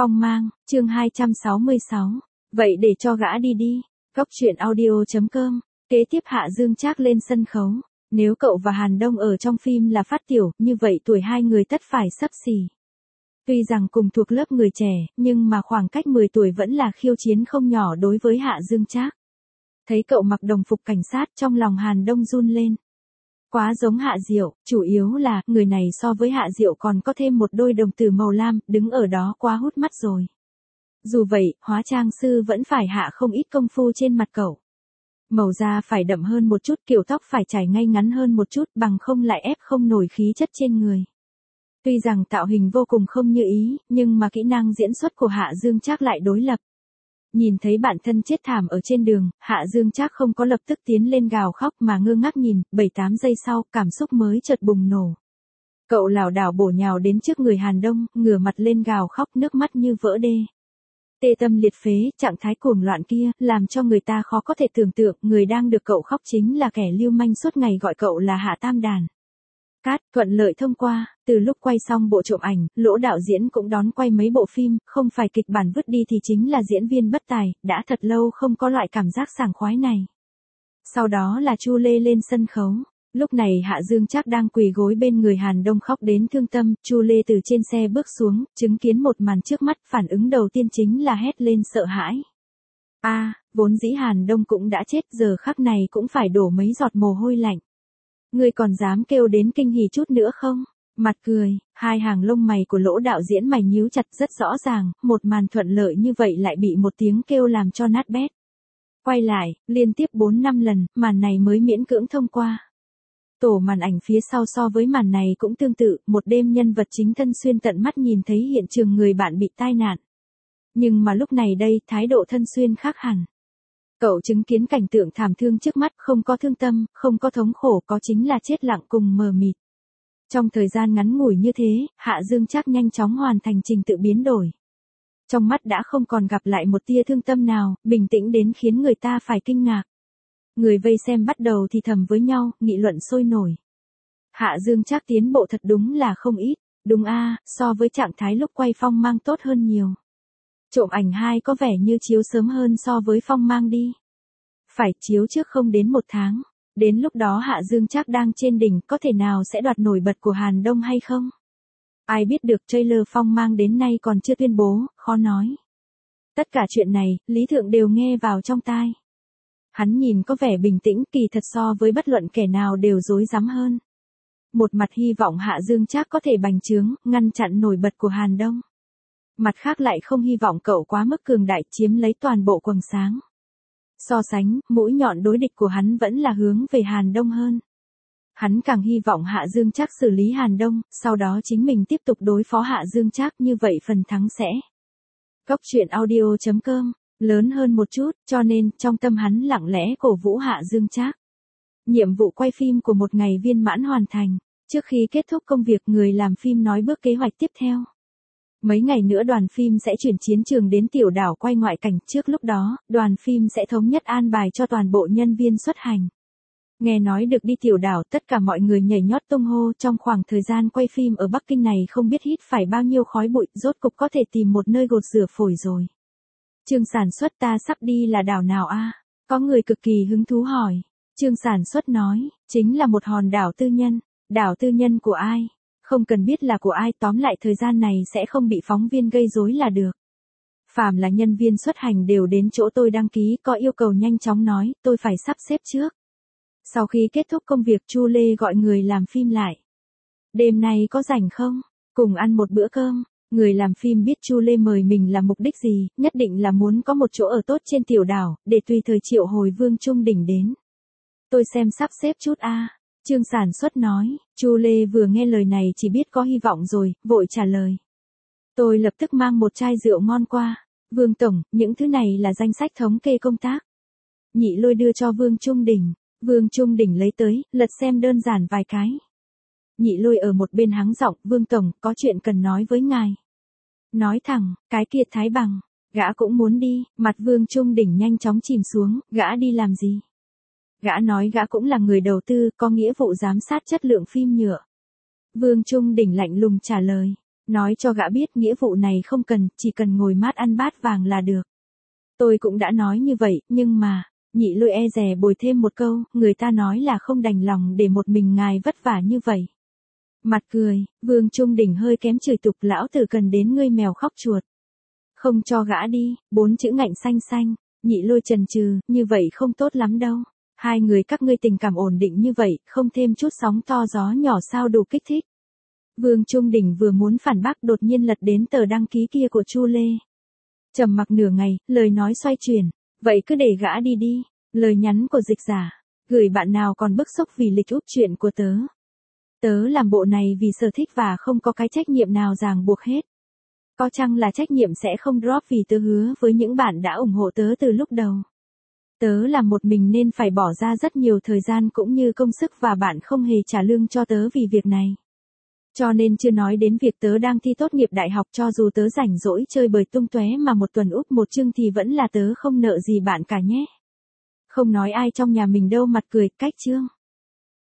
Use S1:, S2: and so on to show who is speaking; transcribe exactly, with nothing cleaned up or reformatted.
S1: Phong mang, chương hai trăm sáu mươi sáu. Vậy để cho gã đi đi. Góc truyện audio.com. Kế tiếp Hạ Dương Trác lên sân khấu. Nếu cậu và Hàn Đông ở trong phim là phát tiểu, như vậy tuổi hai người tất phải xấp xỉ. Tuy rằng cùng thuộc lớp người trẻ, nhưng mà khoảng cách mười tuổi vẫn là khiêu chiến không nhỏ đối với Hạ Dương Trác. Thấy cậu mặc đồng phục cảnh sát, trong lòng Hàn Đông run lên. Quá giống Hạ Diệu, chủ yếu là, người này so với Hạ Diệu còn có thêm một đôi đồng tử màu lam, đứng ở đó quá hút mắt rồi. Dù vậy, hóa trang sư vẫn phải hạ không ít công phu trên mặt cậu. Màu da phải đậm hơn một chút, kiểu tóc phải chải ngay ngắn hơn một chút, bằng không lại ép không nổi khí chất trên người. Tuy rằng tạo hình vô cùng không như ý, nhưng mà kỹ năng diễn xuất của Hạ Dương Trác lại đối lập. Nhìn thấy bạn thân chết thảm ở trên đường, Hạ Dương Trác không có lập tức tiến lên gào khóc mà ngơ ngác nhìn, bảy tám giây sau, cảm xúc mới chợt bùng nổ. Cậu lảo đảo bổ nhào đến trước người Hàn Đông, ngửa mặt lên gào khóc, nước mắt như vỡ đê. Tê tâm liệt phế, trạng thái cuồng loạn kia, làm cho người ta khó có thể tưởng tượng, người đang được cậu khóc chính là kẻ lưu manh suốt ngày gọi cậu là Hạ Tam Đàn. Cát, thuận lợi thông qua, từ lúc quay xong bộ trộm ảnh, Lỗ đạo diễn cũng đón quay mấy bộ phim, không phải kịch bản vứt đi thì chính là diễn viên bất tài, đã thật lâu không có loại cảm giác sảng khoái này. Sau đó là Chu Lê lên sân khấu. Lúc này Hạ Dương Trác đang quỳ gối bên người Hàn Đông khóc đến thương tâm, Chu Lê từ trên xe bước xuống, chứng kiến một màn trước mắt, phản ứng đầu tiên chính là hét lên sợ hãi. A, à, vốn dĩ Hàn Đông cũng đã chết, giờ khắc này cũng phải đổ mấy giọt mồ hôi lạnh. Ngươi còn dám kêu đến kinh hỉ chút nữa không? Mặt cười, hai hàng lông mày của Lỗ đạo diễn mày nhíu chặt rất rõ ràng, một màn thuận lợi như vậy lại bị một tiếng kêu làm cho nát bét. Quay lại, liên tiếp bốn năm lần, màn này mới miễn cưỡng thông qua. Tổ màn ảnh phía sau so với màn này cũng tương tự, một đêm nhân vật chính Thân Xuyên tận mắt nhìn thấy hiện trường người bạn bị tai nạn. Nhưng mà lúc này đây, thái độ Thân Xuyên khác hẳn. Cậu chứng kiến cảnh tượng thảm thương trước mắt, không có thương tâm, không có thống khổ, có chính là chết lặng cùng mờ mịt. Trong thời gian ngắn ngủi như thế, Hạ Dương Trác nhanh chóng hoàn thành trình tự biến đổi. Trong mắt đã không còn gặp lại một tia thương tâm nào, bình tĩnh đến khiến người ta phải kinh ngạc. Người vây xem bắt đầu thì thầm với nhau, nghị luận sôi nổi. Hạ Dương Trác tiến bộ thật đúng là không ít, đúng a, à, so với trạng thái lúc quay Phong mang tốt hơn nhiều. Trộm ảnh hai có vẻ như chiếu sớm hơn so với Phong mang đi. Phải chiếu trước không đến một tháng. Đến lúc đó Hạ Dương Trác đang trên đỉnh, có thể nào sẽ đoạt nổi bật của Hàn Đông hay không? Ai biết được, trailer Phong mang đến nay còn chưa tuyên bố, khó nói. Tất cả chuyện này, Lý Thượng đều nghe vào trong tai. Hắn nhìn có vẻ bình tĩnh, kỳ thật so với bất luận kẻ nào đều rối rắm hơn. Một mặt hy vọng Hạ Dương Trác có thể bành trướng, ngăn chặn nổi bật của Hàn Đông. Mặt khác lại không hy vọng cậu quá mức cường đại chiếm lấy toàn bộ quầng sáng. So sánh, mũi nhọn đối địch của hắn vẫn là hướng về Hàn Đông hơn. Hắn càng hy vọng Hạ Dương Trác xử lý Hàn Đông, sau đó chính mình tiếp tục đối phó Hạ Dương Trác, như vậy phần thắng sẽ. Góc truyện audio.com, lớn hơn một chút, cho nên trong tâm hắn lặng lẽ cổ vũ Hạ Dương Trác. Nhiệm vụ quay phim của một ngày viên mãn hoàn thành. Trước khi kết thúc công việc, người làm phim nói bước kế hoạch tiếp theo. Mấy ngày nữa đoàn phim sẽ chuyển chiến trường đến tiểu đảo quay ngoại cảnh, trước lúc đó, đoàn phim sẽ thống nhất an bài cho toàn bộ nhân viên xuất hành. Nghe nói được đi tiểu đảo, tất cả mọi người nhảy nhót tung hô. Trong khoảng thời gian quay phim ở Bắc Kinh này không biết hít phải bao nhiêu khói bụi, rốt cục có thể tìm một nơi gột rửa phổi rồi. Chương sản xuất ta sắp đi là đảo nào a? À? Có người cực kỳ hứng thú hỏi. Chương sản xuất nói, chính là một hòn đảo tư nhân. Đảo tư nhân của ai? Không cần biết là của ai, tóm lại thời gian này sẽ không bị phóng viên gây rối là được. Phàm là nhân viên xuất hành đều đến chỗ tôi đăng ký, có yêu cầu nhanh chóng nói, tôi phải sắp xếp trước. Sau khi kết thúc công việc, Chu Lê gọi người làm phim lại. Đêm nay có rảnh không? Cùng ăn một bữa cơm. Người làm phim biết Chu Lê mời mình là mục đích gì, nhất định là muốn có một chỗ ở tốt trên tiểu đảo, để tùy thời triệu hồi Vương Trung Đỉnh đến. Tôi xem sắp xếp chút a. À. Chương sản xuất nói. Chu Lê vừa nghe lời này chỉ biết có hy vọng rồi, vội trả lời. Tôi lập tức mang một chai rượu ngon qua. Vương Tổng, những thứ này là danh sách thống kê công tác. Nhị Lôi đưa cho Vương Trung Đỉnh. Vương Trung Đỉnh lấy tới, lật xem đơn giản vài cái. Nhị Lôi ở một bên hắng giọng, Vương Tổng, có chuyện cần nói với ngài. Nói thẳng, cái kia Thái Bằng, gã cũng muốn đi, mặt Vương Trung Đỉnh nhanh chóng chìm xuống, gã đi làm gì? Gã nói gã cũng là người đầu tư, có nghĩa vụ giám sát chất lượng phim nhựa. Vương Trung Đỉnh lạnh lùng trả lời. Nói cho gã biết nghĩa vụ này không cần, chỉ cần ngồi mát ăn bát vàng là được. Tôi cũng đã nói như vậy, nhưng mà, Nhị Lôi e dè bồi thêm một câu, người ta nói là không đành lòng để một mình ngài vất vả như vậy. Mặt cười, Vương Trung Đình hơi kém chửi tục, lão tử cần đến ngươi mèo khóc chuột. Không cho gã đi, bốn chữ ngạnh xanh xanh. Nhị Lôi chần chừ, như vậy không tốt lắm đâu. Hai người các ngươi tình cảm ổn định như vậy, không thêm chút sóng to gió nhỏ sao đủ kích thích. Vương Trung Đình vừa muốn phản bác đột nhiên lật đến tờ đăng ký kia của Chu Lê. Trầm mặc nửa ngày, lời nói xoay chuyển, vậy cứ để gã đi đi. Lời nhắn của dịch giả, gửi bạn nào còn bức xúc vì lịch úp chuyện của tớ. Tớ làm bộ này vì sở thích và không có cái trách nhiệm nào ràng buộc hết. Có chăng là trách nhiệm sẽ không drop vì tớ hứa với những bạn đã ủng hộ tớ từ lúc đầu. Tớ làm một mình nên phải bỏ ra rất nhiều thời gian cũng như công sức và bạn không hề trả lương cho tớ vì việc này. Cho nên chưa nói đến việc tớ đang thi tốt nghiệp đại học, cho dù tớ rảnh rỗi chơi bời tung tóe mà một tuần úp một chương thì vẫn là tớ không nợ gì bạn cả nhé. Không nói ai trong nhà mình đâu, mặt cười, cách chương.